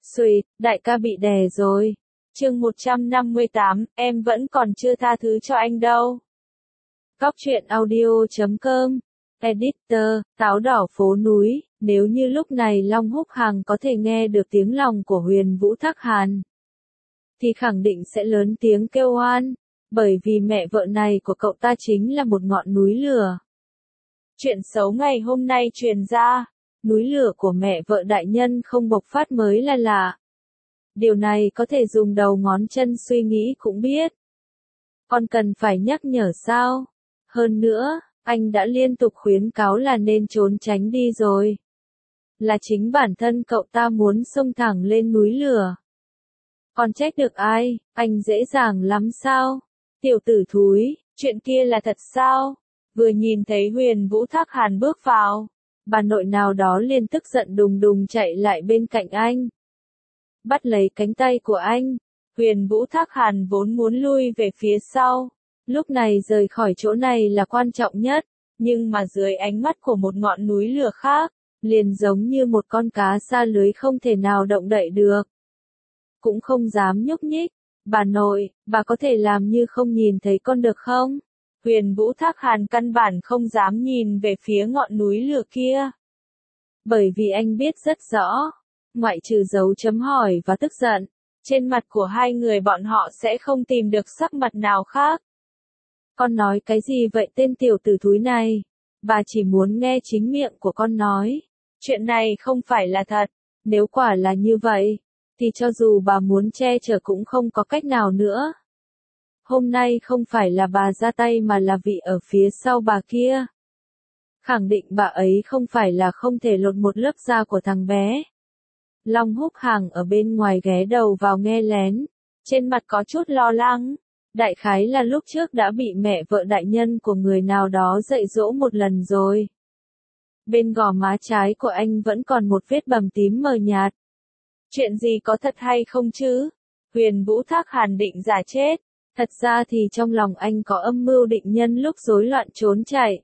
Xùi, đại ca bị đè rồi. Chương 158, em vẫn còn chưa tha thứ cho anh đâu. Cóc truyện audio.com. Editor, táo đỏ phố núi. Nếu như lúc này Long Húc Hằng có thể nghe được tiếng lòng của Huyền Vũ Thác Hàn, thì khẳng định sẽ lớn tiếng kêu oan, bởi vì mẹ vợ này của cậu ta chính là một ngọn núi lửa. Chuyện xấu ngày hôm nay truyền ra, núi lửa của mẹ vợ đại nhân không bộc phát mới là lạ. Điều này có thể dùng đầu ngón chân suy nghĩ cũng biết. Còn cần phải nhắc nhở sao? Hơn nữa, anh đã liên tục khuyến cáo là nên trốn tránh đi rồi. Là chính bản thân cậu ta muốn xông thẳng lên núi lửa. Còn trách được ai, anh dễ dàng lắm sao? Tiểu tử thúi, chuyện kia là thật sao? Vừa nhìn thấy Huyền Vũ Thác Hàn bước vào, bà nội nào đó liền tức giận đùng đùng chạy lại bên cạnh anh. Bắt lấy cánh tay của anh, Huyền Vũ Thác Hàn vốn muốn lui về phía sau. Lúc này rời khỏi chỗ này là quan trọng nhất, nhưng mà dưới ánh mắt của một ngọn núi lửa khác, liền giống như một con cá sa lưới không thể nào động đậy được. Cũng không dám nhúc nhích. Bà nội, bà có thể làm như không nhìn thấy con được không? Huyền Vũ Thác Hàn căn bản không dám nhìn về phía ngọn núi lửa kia. Bởi vì anh biết rất rõ, ngoại trừ dấu chấm hỏi và tức giận, trên mặt của hai người bọn họ sẽ không tìm được sắc mặt nào khác. Con nói cái gì vậy tên tiểu tử thúi này? Bà chỉ muốn nghe chính miệng của con nói. Chuyện này không phải là thật. Nếu quả là như vậy, thì cho dù bà muốn che chở cũng không có cách nào nữa. Hôm nay không phải là bà ra tay mà là vị ở phía sau bà kia. Khẳng định bà ấy không phải là không thể lột một lớp da của thằng bé. Long Húc Hằng ở bên ngoài ghé đầu vào nghe lén, trên mặt có chút lo lắng. Đại khái là lúc trước đã bị mẹ vợ đại nhân của người nào đó dạy dỗ một lần rồi. Bên gò má trái của anh vẫn còn một vết bầm tím mờ nhạt. Chuyện gì có thật hay không chứ? Huyền Vũ Thác Hàn định giả chết. Thật ra thì trong lòng anh có âm mưu định nhân lúc rối loạn trốn chạy.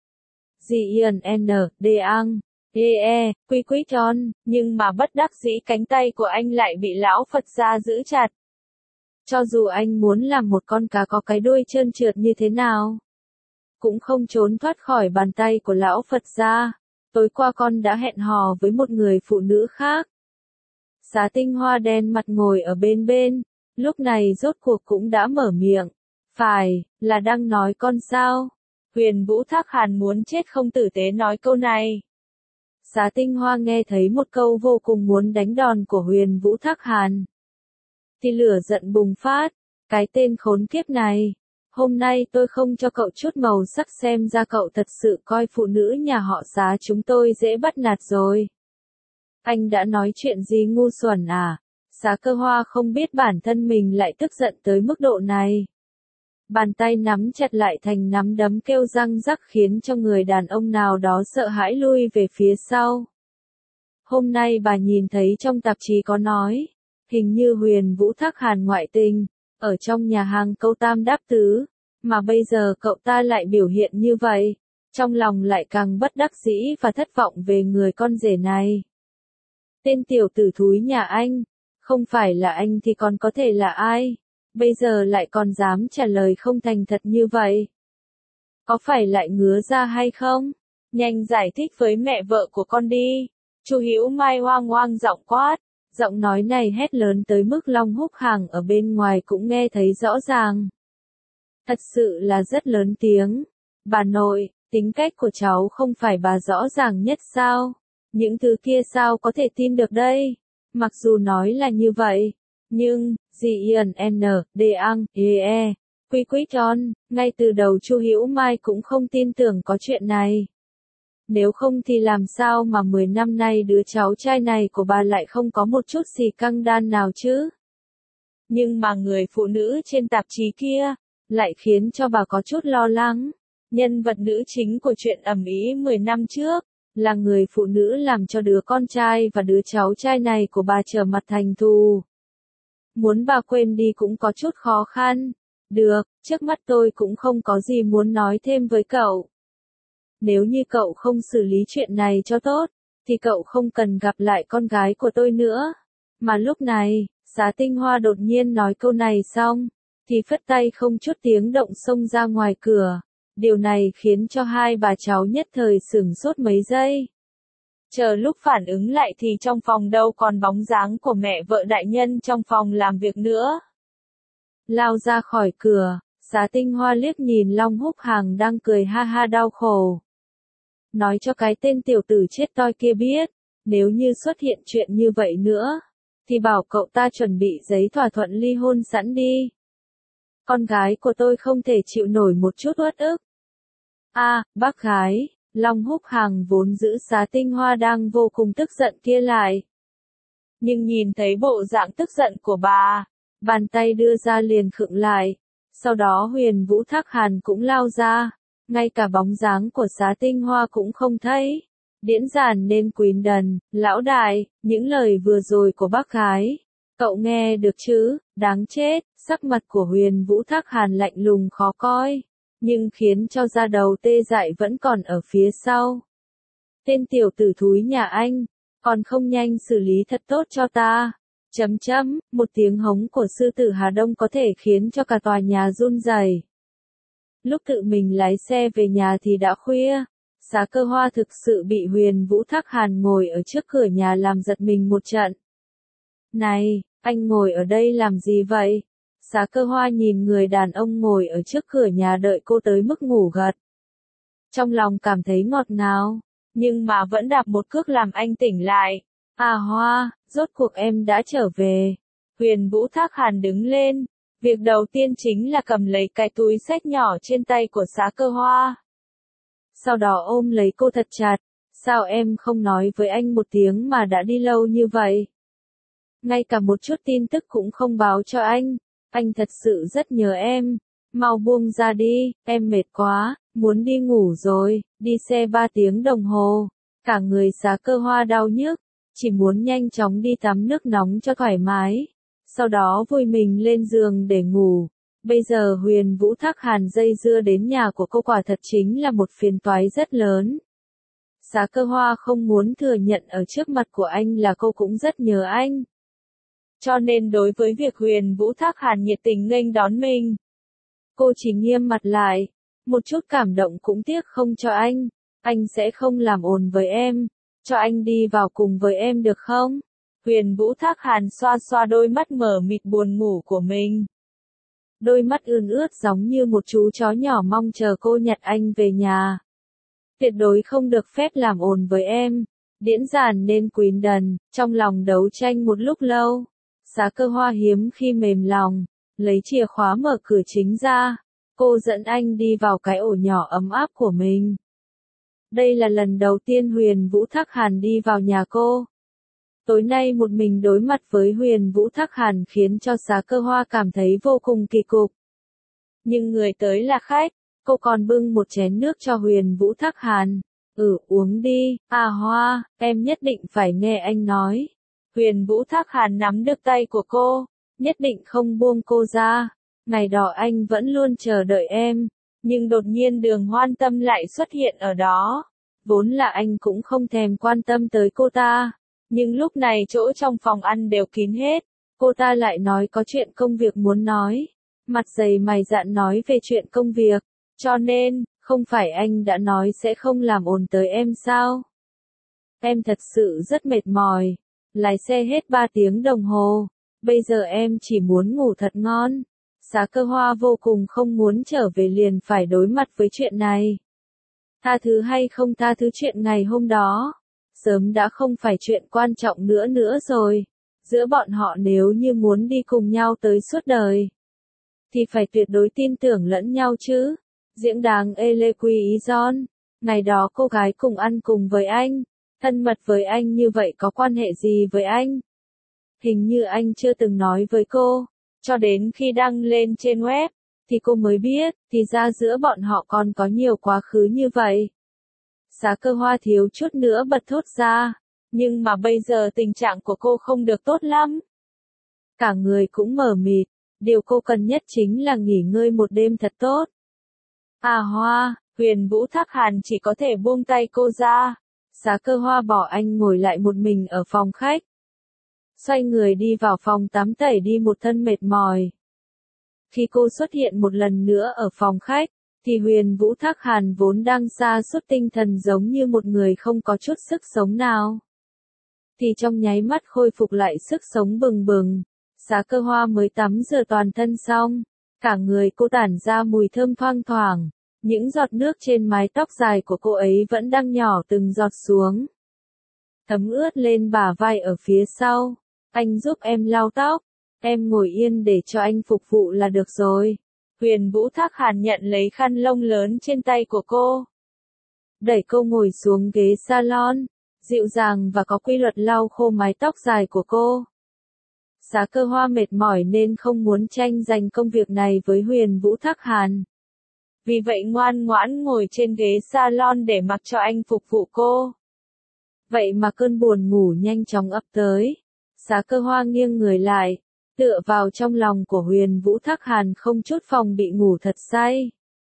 G-I-N-N-D-A-N, E-E, quy quy tròn, nhưng mà bất đắc dĩ cánh tay của anh lại bị lão Phật gia giữ chặt. Cho dù anh muốn làm một con cá có cái đuôi trơn trượt như thế nào, cũng không trốn thoát khỏi bàn tay của lão Phật gia. Tối qua con đã hẹn hò với một người phụ nữ khác. Xá Tinh Hoa đen mặt ngồi ở bên bên, lúc này rốt cuộc cũng đã mở miệng. Phải, là đang nói con sao? Huyền Vũ Thác Hàn muốn chết không tử tế nói câu này. Xá Tinh Hoa nghe thấy một câu vô cùng muốn đánh đòn của Huyền Vũ Thác Hàn, thì lửa giận bùng phát. Cái tên khốn kiếp này, hôm nay tôi không cho cậu chút màu sắc xem ra cậu thật sự coi phụ nữ nhà họ Xá chúng tôi dễ bắt nạt rồi. Anh đã nói chuyện gì ngu xuẩn à? Xá Cơ Hoa không biết bản thân mình lại tức giận tới mức độ này. Bàn tay nắm chặt lại thành nắm đấm kêu răng rắc khiến cho người đàn ông nào đó sợ hãi lui về phía sau. Hôm nay bà nhìn thấy trong tạp chí có nói, hình như Huyền Vũ Thác Hàn ngoại tình, ở trong nhà hàng câu tam đáp tứ, mà bây giờ cậu ta lại biểu hiện như vậy, trong lòng lại càng bất đắc dĩ và thất vọng về người con rể này. Tên tiểu tử thúi nhà anh, không phải là anh thì còn có thể là ai, bây giờ lại còn dám trả lời không thành thật như vậy. Có phải lại ngứa ra hay không? Nhanh giải thích với mẹ vợ của con đi. Chu Hữu Mai hoang hoang giọng quát, giọng nói này hét lớn tới mức Long Húc Hằng ở bên ngoài cũng nghe thấy rõ ràng. Thật sự là rất lớn tiếng. Bà nội, tính cách của cháu không phải bà rõ ràng nhất sao? Những thứ kia sao có thể tin được đây? Mặc dù nói là như vậy, nhưng, G-I-N-N-D-A-N-E, quy quy tròn, ngay từ đầu Chu Hữu Mai cũng không tin tưởng có chuyện này. Nếu không thì làm sao mà 10 năm nay đứa cháu trai này của bà lại không có một chút xì căng đan nào chứ? Nhưng mà người phụ nữ trên tạp chí kia, lại khiến cho bà có chút lo lắng. Nhân vật nữ chính của chuyện ầm ĩ 10 năm trước, là người phụ nữ làm cho đứa con trai và đứa cháu trai này của bà trở mặt thành thù. Muốn bà quên đi cũng có chút khó khăn. Được, trước mắt tôi cũng không có gì muốn nói thêm với cậu. Nếu như cậu không xử lý chuyện này cho tốt, thì cậu không cần gặp lại con gái của tôi nữa. Mà lúc này, Xá Tinh Hoa đột nhiên nói câu này xong, thì phất tay không chút tiếng động xông ra ngoài cửa. Điều này khiến cho hai bà cháu nhất thời sửng sốt mấy giây. Chờ lúc phản ứng lại thì trong phòng đâu còn bóng dáng của mẹ vợ đại nhân trong phòng làm việc nữa. Lao ra khỏi cửa, Xá Tinh Hoa liếc nhìn Long Húc Hàng đang cười ha ha đau khổ. Nói cho cái tên tiểu tử chết toi kia biết, nếu như xuất hiện chuyện như vậy nữa, thì bảo cậu ta chuẩn bị giấy thỏa thuận ly hôn sẵn đi. Con gái của tôi không thể chịu nổi một chút uất ức. Bác gái, Long Húc Hàng vốn giữ Xá Tinh Hoa đang vô cùng tức giận kia lại. Nhưng nhìn thấy bộ dạng tức giận của bà, bàn tay đưa ra liền khựng lại. Sau đó Huyền Vũ Thác Hàn cũng lao ra, ngay cả bóng dáng của Xá Tinh Hoa cũng không thấy. Điễn giản nên Quỳnh Đần, lão đại, những lời vừa rồi của bác gái, cậu nghe được chứ, đáng chết, sắc mặt của Huyền Vũ Thác Hàn lạnh lùng khó coi, nhưng khiến cho da đầu tê dại vẫn còn ở phía sau. Tên tiểu tử thúi nhà anh, còn không nhanh xử lý thật tốt cho ta. Một tiếng hống của sư tử Hà Đông có thể khiến cho cả tòa nhà run rẩy. Lúc tự mình lái xe về nhà thì đã khuya. Xá Cơ Hoa thực sự bị Huyền Vũ Thác Hàn ngồi ở trước cửa nhà làm giật mình một trận. Này, anh ngồi ở đây làm gì vậy? Xá Cơ Hoa nhìn người đàn ông ngồi ở trước cửa nhà đợi cô tới mức ngủ gật. Trong lòng cảm thấy ngọt ngào, nhưng mà vẫn đạp một cước làm anh tỉnh lại. Hoa, rốt cuộc em đã trở về. Huyền Vũ Thác Hàn đứng lên. Việc đầu tiên chính là cầm lấy cái túi xách nhỏ trên tay của Xá Cơ Hoa. Sau đó ôm lấy cô thật chặt. Sao em không nói với anh một tiếng mà đã đi lâu như vậy? Ngay cả một chút tin tức cũng không báo cho anh thật sự rất nhớ em. Mau buông ra đi, em mệt quá, muốn đi ngủ rồi, đi xe 3 tiếng đồng hồ. Cả người Xá Cơ Hoa đau nhức, chỉ muốn nhanh chóng đi tắm nước nóng cho thoải mái. Sau đó vùi mình lên giường để ngủ. Bây giờ Huyền Vũ Thác Hàn dây dưa đến nhà của cô quả thật chính là một phiền toái rất lớn. Xá Cơ Hoa không muốn thừa nhận ở trước mặt của anh là cô cũng rất nhớ anh. Cho nên đối với việc Huyền Vũ Thác Hàn nhiệt tình nghênh đón mình, cô chỉ nghiêm mặt lại, một chút cảm động cũng tiếc không cho anh sẽ không làm ồn với em, cho anh đi vào cùng với em được không? Huyền Vũ Thác Hàn xoa xoa đôi mắt mờ mịt buồn ngủ của mình. Đôi mắt ươn ướt giống như một chú chó nhỏ mong chờ cô nhặt anh về nhà. Tuyệt đối không được phép làm ồn với em. Điễn giản nên Quỳnh Đần, trong lòng đấu tranh một lúc lâu. Xá Cơ Hoa hiếm khi mềm lòng, lấy chìa khóa mở cửa chính ra. Cô dẫn anh đi vào cái ổ nhỏ ấm áp của mình. Đây là lần đầu tiên Huyền Vũ Thác Hàn đi vào nhà cô. Tối nay một mình đối mặt với Huyền Vũ Thác Hàn khiến cho Xá Cơ Hoa cảm thấy vô cùng kỳ cục. Nhưng người tới là khách, cô còn bưng một chén nước cho Huyền Vũ Thác Hàn. Uống đi, Hoa, em nhất định phải nghe anh nói. Huyền Vũ Thác Hàn nắm được tay của cô, nhất định không buông cô ra. Ngày đó anh vẫn luôn chờ đợi em, nhưng đột nhiên Đường Hoan Tâm lại xuất hiện ở đó. Vốn là anh cũng không thèm quan tâm tới cô ta. Nhưng lúc này chỗ trong phòng ăn đều kín hết, cô ta lại nói có chuyện công việc muốn nói. Mặt dày mày dạn nói về chuyện công việc, cho nên, không phải anh đã nói sẽ không làm ồn tới em sao? Em thật sự rất mệt mỏi, lái xe hết 3 tiếng đồng hồ, bây giờ em chỉ muốn ngủ thật ngon. Xá Cơ Hoa vô cùng không muốn trở về liền phải đối mặt với chuyện này. Tha thứ hay không tha thứ chuyện ngày hôm đó, sớm đã không phải chuyện quan trọng nữa rồi. Giữa bọn họ nếu như muốn đi cùng nhau tới suốt đời, thì phải tuyệt đối tin tưởng lẫn nhau chứ. Diễn đáng Elequi John, ngày đó cô gái cùng ăn cùng với anh, thân mật với anh như vậy có quan hệ gì với anh? Hình như anh chưa từng nói với cô, cho đến khi đăng lên trên web, thì cô mới biết, thì ra giữa bọn họ còn có nhiều quá khứ như vậy. Xá Cơ Hoa thiếu chút nữa bật thốt ra, nhưng mà bây giờ tình trạng của cô không được tốt lắm. Cả người cũng mờ mịt, điều cô cần nhất chính là nghỉ ngơi một đêm thật tốt. Hoa, Huyền Vũ Thác Hàn chỉ có thể buông tay cô ra. Xá Cơ Hoa bỏ anh ngồi lại một mình ở phòng khách. xoay người đi vào phòng tắm tẩy đi một thân mệt mỏi. Khi cô xuất hiện một lần nữa ở phòng khách, thì Huyền Vũ Thác Hàn vốn đang sa sút tinh thần giống như một người không có chút sức sống nào, thì trong nháy mắt khôi phục lại sức sống bừng bừng. Xá Cơ Hoa mới tắm rửa toàn thân xong, cả người cô tản ra mùi thơm thoang thoảng, những giọt nước trên mái tóc dài của cô ấy vẫn đang nhỏ từng giọt xuống, thấm ướt lên bả vai ở phía sau. Anh giúp em lau tóc, em ngồi yên để cho anh phục vụ là được rồi. Huyền Vũ Thác Hàn nhận lấy khăn lông lớn trên tay của cô, đẩy cô ngồi xuống ghế salon, dịu dàng và có quy luật lau khô mái tóc dài của cô. Xá Cơ Hoa mệt mỏi nên không muốn tranh giành công việc này với Huyền Vũ Thác Hàn. Vì vậy ngoan ngoãn ngồi trên ghế salon để mặc cho anh phục vụ cô. Vậy mà cơn buồn ngủ nhanh chóng ập tới. Xá Cơ Hoa nghiêng người lại, tựa vào trong lòng của Huyền Vũ Thác Hàn không chút phòng bị ngủ thật say.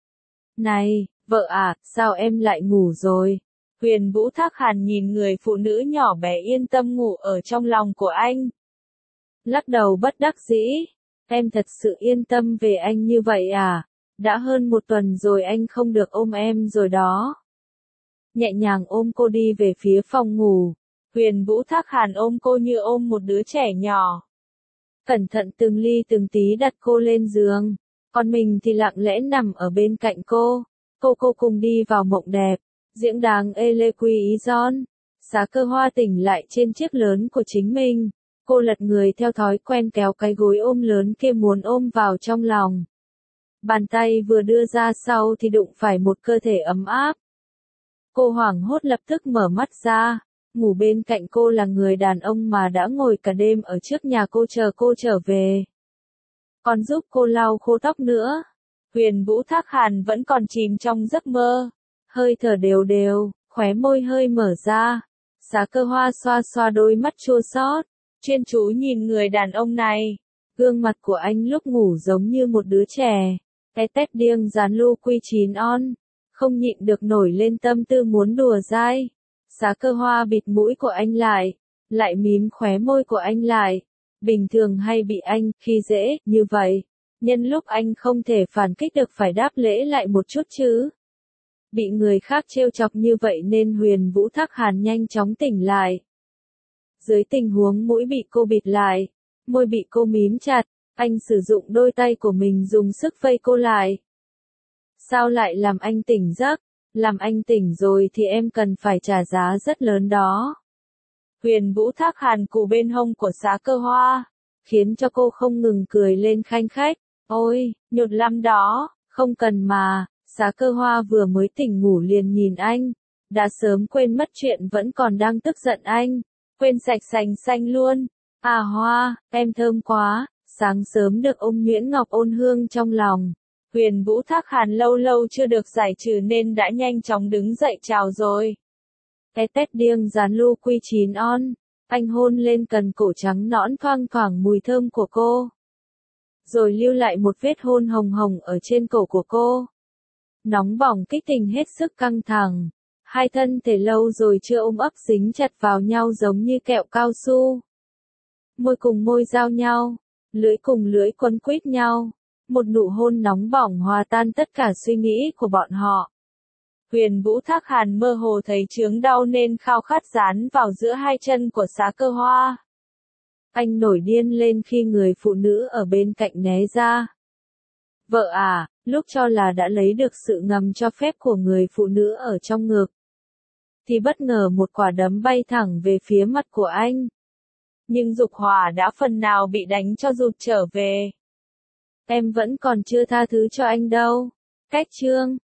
Này, vợ à, sao em lại ngủ rồi? Huyền Vũ Thác Hàn nhìn người phụ nữ nhỏ bé yên tâm ngủ ở trong lòng của anh, lắc đầu bất đắc dĩ. Em thật sự yên tâm về anh như vậy à? Đã hơn một tuần rồi anh không được ôm em rồi đó. Nhẹ nhàng ôm cô đi về phía phòng ngủ. Huyền Vũ Thác Hàn ôm cô như ôm một đứa trẻ nhỏ, cẩn thận từng ly từng tí đặt cô lên giường, còn mình thì lặng lẽ nằm ở bên cạnh cô. Cô cùng đi vào mộng đẹp, diễng đáng Ele Quy Ý Gion. Xá Cơ Hoa tỉnh lại trên chiếc lớn của chính mình. Cô lật người theo thói quen kéo cái gối ôm lớn kia muốn ôm vào trong lòng. Bàn tay vừa đưa ra sau thì đụng phải một cơ thể ấm áp. Cô hoảng hốt lập tức mở mắt ra. Ngủ bên cạnh cô là người đàn ông mà đã ngồi cả đêm ở trước nhà cô chờ cô trở về, còn giúp cô lau khô tóc nữa. Huyền Vũ Thác Hàn vẫn còn chìm trong giấc mơ, hơi thở đều đều, khóe môi hơi mở ra. Xá Cơ Hoa xoa xoa đôi mắt chua xót, chuyên chú nhìn người đàn ông này. Gương mặt của anh lúc ngủ giống như một đứa trẻ. Cái tét điêng dán lu quy chín on, không nhịn được nổi lên tâm tư muốn đùa dai. Xá Cơ Hoa bịt mũi của anh lại mím khóe môi của anh lại. Bình thường hay bị anh khi dễ như vậy, nhân lúc anh không thể phản kích được phải đáp lễ lại một chút chứ. Bị người khác trêu chọc như vậy nên Huyền Vũ Thác Hàn nhanh chóng tỉnh lại. Dưới tình huống mũi bị cô bịt lại, môi bị cô mím chặt, anh sử dụng đôi tay của mình dùng sức vây cô lại. Sao lại làm anh tỉnh giấc? Làm anh tỉnh rồi thì em cần phải trả giá rất lớn đó. Huyền Vũ Thác Hàn cù bên hông của Xá Cơ Hoa, khiến cho cô không ngừng cười lên khanh khách. Ôi, nhột lắm đó, không cần mà. Xá Cơ Hoa vừa mới tỉnh ngủ liền nhìn anh, đã sớm quên mất chuyện vẫn còn đang tức giận anh, quên sạch sành xanh luôn. À Hoa, em thơm quá. Sáng sớm được ôm nhuyễn ngọc ôn hương trong lòng. Huyền Vũ Thác Hàn lâu lâu chưa được giải trừ nên đã nhanh chóng đứng dậy chào rồi. Cái tét điêng dán lu quy chín on, anh hôn lên cần cổ trắng nõn thoang thoảng mùi thơm của cô, rồi lưu lại một vết hôn hồng hồng ở trên cổ của cô. Nóng bỏng kích tình hết sức căng thẳng, hai thân thể lâu rồi chưa ôm ấp dính chặt vào nhau giống như kẹo cao su. Môi cùng môi giao nhau, lưỡi cùng lưỡi quấn quýt nhau, một nụ hôn nóng bỏng hòa tan tất cả suy nghĩ của bọn họ. Huyền Vũ Thác Hàn mơ hồ thấy chướng đau nên khao khát dán vào giữa hai chân của Xá Cơ Hoa. Anh nổi điên lên khi người phụ nữ ở bên cạnh né ra. Vợ à, lúc cho là đã lấy được sự ngầm cho phép của người phụ nữ ở trong ngực, thì bất ngờ một quả đấm bay thẳng về phía mặt của anh. Nhưng dục hỏa đã phần nào bị đánh cho rụt trở về. Em vẫn còn chưa tha thứ cho anh đâu. Cách chương